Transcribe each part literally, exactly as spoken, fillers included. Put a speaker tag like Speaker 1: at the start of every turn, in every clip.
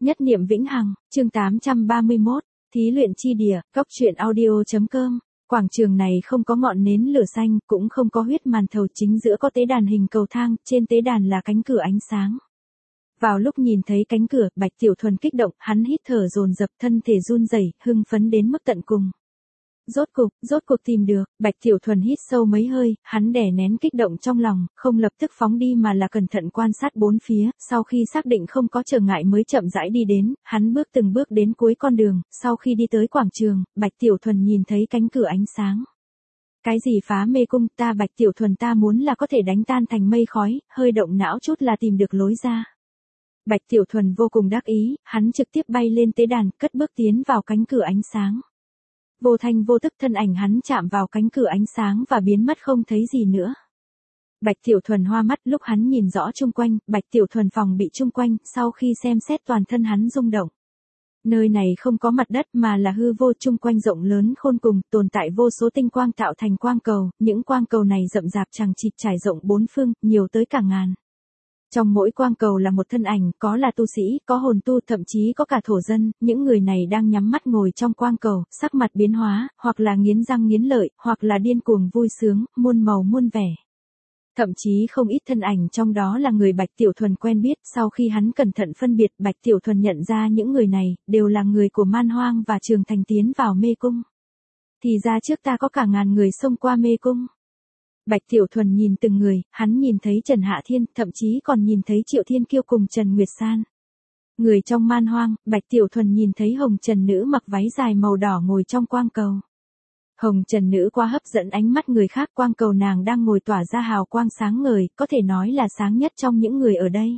Speaker 1: Nhất niệm vĩnh hằng, chương tám trăm ba mươi mốt, thí luyện chi địa, cốc truyện audio.com. Quảng trường này không có ngọn nến lửa xanh, cũng không có huyết màn thầu, chính giữa có tế đàn hình cầu thang, trên tế đàn là cánh cửa ánh sáng. Vào lúc nhìn thấy cánh cửa, Bạch Tiểu Thuần kích động, hắn hít thở dồn dập, thân thể run rẩy, hưng phấn đến mức tận cùng. Rốt cục, rốt cuộc tìm được, Bạch Tiểu Thuần hít sâu mấy hơi, hắn đè nén kích động trong lòng, không lập tức phóng đi mà là cẩn thận quan sát bốn phía, sau khi xác định không có trở ngại mới chậm rãi đi đến, hắn bước từng bước đến cuối con đường, sau khi đi tới quảng trường, Bạch Tiểu Thuần nhìn thấy cánh cửa ánh sáng. Cái gì phá mê cung, ta Bạch Tiểu Thuần ta muốn là có thể đánh tan thành mây khói, hơi động não chút là tìm được lối ra. Bạch Tiểu Thuần vô cùng đắc ý, hắn trực tiếp bay lên tế đàn, cất bước tiến vào cánh cửa ánh sáng. Vô thanh vô tức thân ảnh hắn chạm vào cánh cửa ánh sáng và biến mất không thấy gì nữa. Bạch Tiểu Thuần hoa mắt, lúc hắn nhìn rõ chung quanh, Bạch Tiểu Thuần phòng bị chung quanh, sau khi xem xét toàn thân hắn rung động. Nơi này không có mặt đất mà là hư vô, chung quanh rộng lớn khôn cùng, tồn tại vô số tinh quang tạo thành quang cầu, những quang cầu này rậm rạp chằng chịt trải rộng bốn phương, nhiều tới cả ngàn. Trong mỗi quang cầu là một thân ảnh, có là tu sĩ, có hồn tu, thậm chí có cả thổ dân, những người này đang nhắm mắt ngồi trong quang cầu, sắc mặt biến hóa, hoặc là nghiến răng nghiến lợi, hoặc là điên cuồng vui sướng, muôn màu muôn vẻ. Thậm chí không ít thân ảnh trong đó là người Bạch Tiểu Thuần quen biết, sau khi hắn cẩn thận phân biệt, Bạch Tiểu Thuần nhận ra những người này, đều là người của Man Hoang và Trường Thành tiến vào mê cung. Thì ra trước ta có cả ngàn người xông qua mê cung. Bạch Tiểu Thuần nhìn từng người, hắn nhìn thấy Trần Hạ Thiên, thậm chí còn nhìn thấy Triệu Thiên Kiêu cùng Trần Nguyệt San. Người trong Man Hoang, Bạch Tiểu Thuần nhìn thấy Hồng Trần Nữ mặc váy dài màu đỏ ngồi trong quang cầu. Hồng Trần Nữ quá hấp dẫn ánh mắt người khác, quang cầu nàng đang ngồi tỏa ra hào quang sáng ngời, có thể nói là sáng nhất trong những người ở đây.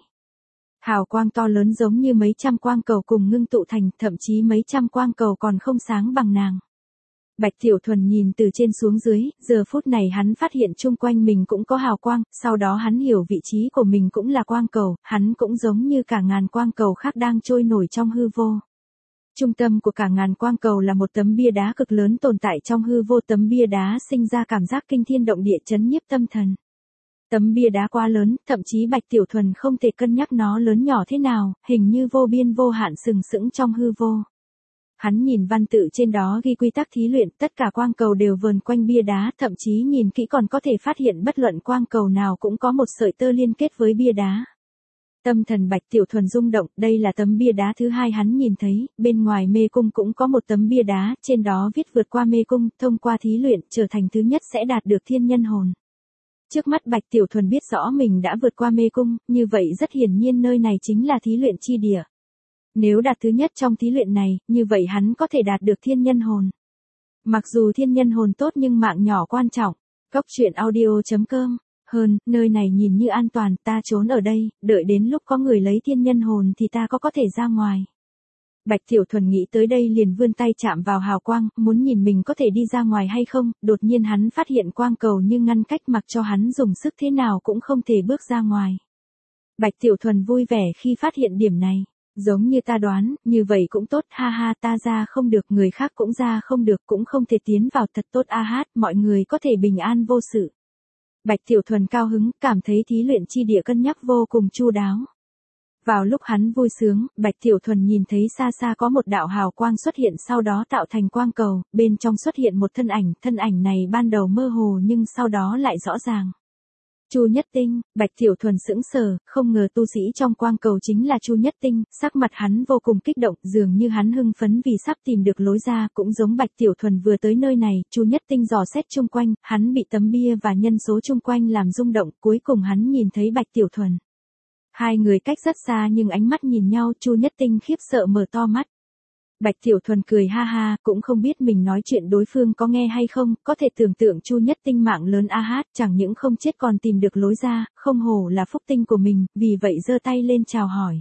Speaker 1: Hào quang to lớn giống như mấy trăm quang cầu cùng ngưng tụ thành, thậm chí mấy trăm quang cầu còn không sáng bằng nàng. Bạch Tiểu Thuần nhìn từ trên xuống dưới, giờ phút này hắn phát hiện chung quanh mình cũng có hào quang, sau đó hắn hiểu vị trí của mình cũng là quang cầu, hắn cũng giống như cả ngàn quang cầu khác đang trôi nổi trong hư vô. Trung tâm của cả ngàn quang cầu là một tấm bia đá cực lớn tồn tại trong hư vô, tấm bia đá sinh ra cảm giác kinh thiên động địa chấn nhiếp tâm thần. Tấm bia đá quá lớn, thậm chí Bạch Tiểu Thuần không thể cân nhắc nó lớn nhỏ thế nào, hình như vô biên vô hạn sừng sững trong hư vô. Hắn nhìn văn tự trên đó ghi quy tắc thí luyện, tất cả quang cầu đều vờn quanh bia đá, thậm chí nhìn kỹ còn có thể phát hiện bất luận quang cầu nào cũng có một sợi tơ liên kết với bia đá. Tâm thần Bạch Tiểu Thuần rung động, đây là tấm bia đá thứ hai hắn nhìn thấy, bên ngoài mê cung cũng có một tấm bia đá, trên đó viết vượt qua mê cung, thông qua thí luyện, trở thành thứ nhất sẽ đạt được thiên nhân hồn. Trước mắt Bạch Tiểu Thuần biết rõ mình đã vượt qua mê cung, như vậy rất hiển nhiên nơi này chính là thí luyện chi địa. Nếu đạt thứ nhất trong thí luyện này, như vậy hắn có thể đạt được thiên nhân hồn. Mặc dù thiên nhân hồn tốt nhưng mạng nhỏ quan trọng. Cốc truyện audio.com. Hơn, nơi này nhìn như an toàn, ta trốn ở đây, đợi đến lúc có người lấy thiên nhân hồn thì ta có có thể ra ngoài. Bạch Tiểu Thuần nghĩ tới đây liền vươn tay chạm vào hào quang, muốn nhìn mình có thể đi ra ngoài hay không, đột nhiên hắn phát hiện quang cầu như ngăn cách, mặc cho hắn dùng sức thế nào cũng không thể bước ra ngoài. Bạch Tiểu Thuần vui vẻ khi phát hiện điểm này. Giống như ta đoán, như vậy cũng tốt, ha ha, ta ra không được, người khác cũng ra không được, cũng không thể tiến vào, thật tốt a hát, mọi người có thể bình an vô sự. Bạch Tiểu Thuần cao hứng, cảm thấy thí luyện chi địa cân nhắc vô cùng chu đáo. Vào lúc hắn vui sướng, Bạch Tiểu Thuần nhìn thấy xa xa có một đạo hào quang xuất hiện, sau đó tạo thành quang cầu, bên trong xuất hiện một thân ảnh, thân ảnh này ban đầu mơ hồ nhưng sau đó lại rõ ràng. Chu Nhất Tinh, Bạch Tiểu Thuần sững sờ, không ngờ tu sĩ trong quang cầu chính là Chu Nhất Tinh, sắc mặt hắn vô cùng kích động, dường như hắn hưng phấn vì sắp tìm được lối ra, cũng giống Bạch Tiểu Thuần vừa tới nơi này, Chu Nhất Tinh dò xét chung quanh, hắn bị tấm bia và nhân số chung quanh làm rung động, cuối cùng hắn nhìn thấy Bạch Tiểu Thuần. Hai người cách rất xa nhưng ánh mắt nhìn nhau, Chu Nhất Tinh khiếp sợ mở to mắt. Bạch Tiểu Thuần cười ha ha, cũng không biết mình nói chuyện đối phương có nghe hay không, có thể tưởng tượng Chu Nhất Tinh mạng lớn a hát, chẳng những không chết còn tìm được lối ra, không hổ là phúc tinh của mình, vì vậy giơ tay lên chào hỏi.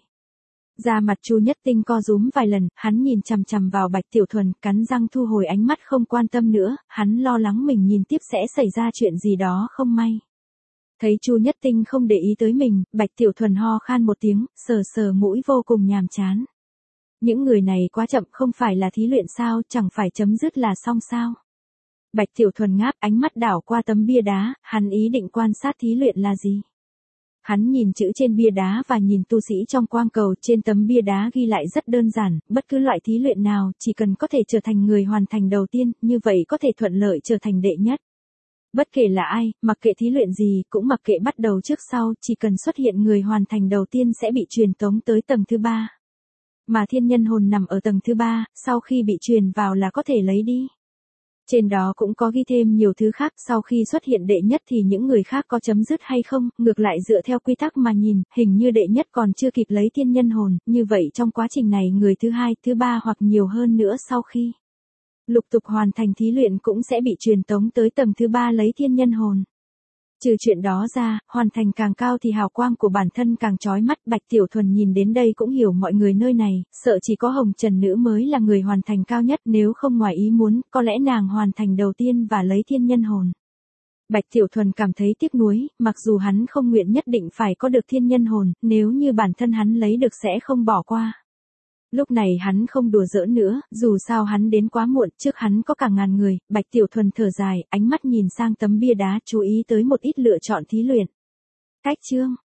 Speaker 1: Da mặt Chu Nhất Tinh co rúm vài lần, hắn nhìn chằm chằm vào Bạch Tiểu Thuần, cắn răng thu hồi ánh mắt không quan tâm nữa, hắn lo lắng mình nhìn tiếp sẽ xảy ra chuyện gì đó không may. Thấy Chu Nhất Tinh không để ý tới mình, Bạch Tiểu Thuần ho khan một tiếng, sờ sờ mũi vô cùng nhàm chán. Những người này quá chậm, không phải là thí luyện sao, chẳng phải chấm dứt là xong sao. Bạch Tiểu Thuần ngáp, ánh mắt đảo qua tấm bia đá, hắn ý định quan sát thí luyện là gì. Hắn nhìn chữ trên bia đá và nhìn tu sĩ trong quang cầu, trên tấm bia đá ghi lại rất đơn giản, bất cứ loại thí luyện nào, chỉ cần có thể trở thành người hoàn thành đầu tiên, như vậy có thể thuận lợi trở thành đệ nhất. Bất kể là ai, mặc kệ thí luyện gì, cũng mặc kệ bắt đầu trước sau, chỉ cần xuất hiện người hoàn thành đầu tiên sẽ bị truyền tống tới tầng thứ ba. Mà thiên nhân hồn nằm ở tầng thứ ba, sau khi bị truyền vào là có thể lấy đi. Trên đó cũng có ghi thêm nhiều thứ khác, sau khi xuất hiện đệ nhất thì những người khác có chấm dứt hay không, ngược lại dựa theo quy tắc mà nhìn, hình như đệ nhất còn chưa kịp lấy thiên nhân hồn, như vậy trong quá trình này người thứ hai, thứ ba hoặc nhiều hơn nữa sau khi lục tục hoàn thành thí luyện cũng sẽ bị truyền tống tới tầng thứ ba lấy thiên nhân hồn. Trừ chuyện đó ra, hoàn thành càng cao thì hào quang của bản thân càng chói mắt. Bạch Tiểu Thuần nhìn đến đây cũng hiểu mọi người nơi này, sợ chỉ có Hồng Trần Nữ mới là người hoàn thành cao nhất, nếu không ngoài ý muốn, có lẽ nàng hoàn thành đầu tiên và lấy thiên nhân hồn. Bạch Tiểu Thuần cảm thấy tiếc nuối, mặc dù hắn không nguyện nhất định phải có được thiên nhân hồn, nếu như bản thân hắn lấy được sẽ không bỏ qua. Lúc này hắn không đùa giỡn nữa, dù sao hắn đến quá muộn, trước hắn có cả ngàn người. Bạch Tiểu Thuần thở dài, ánh mắt nhìn sang tấm bia đá, chú ý tới một ít lựa chọn thí luyện. Cách chương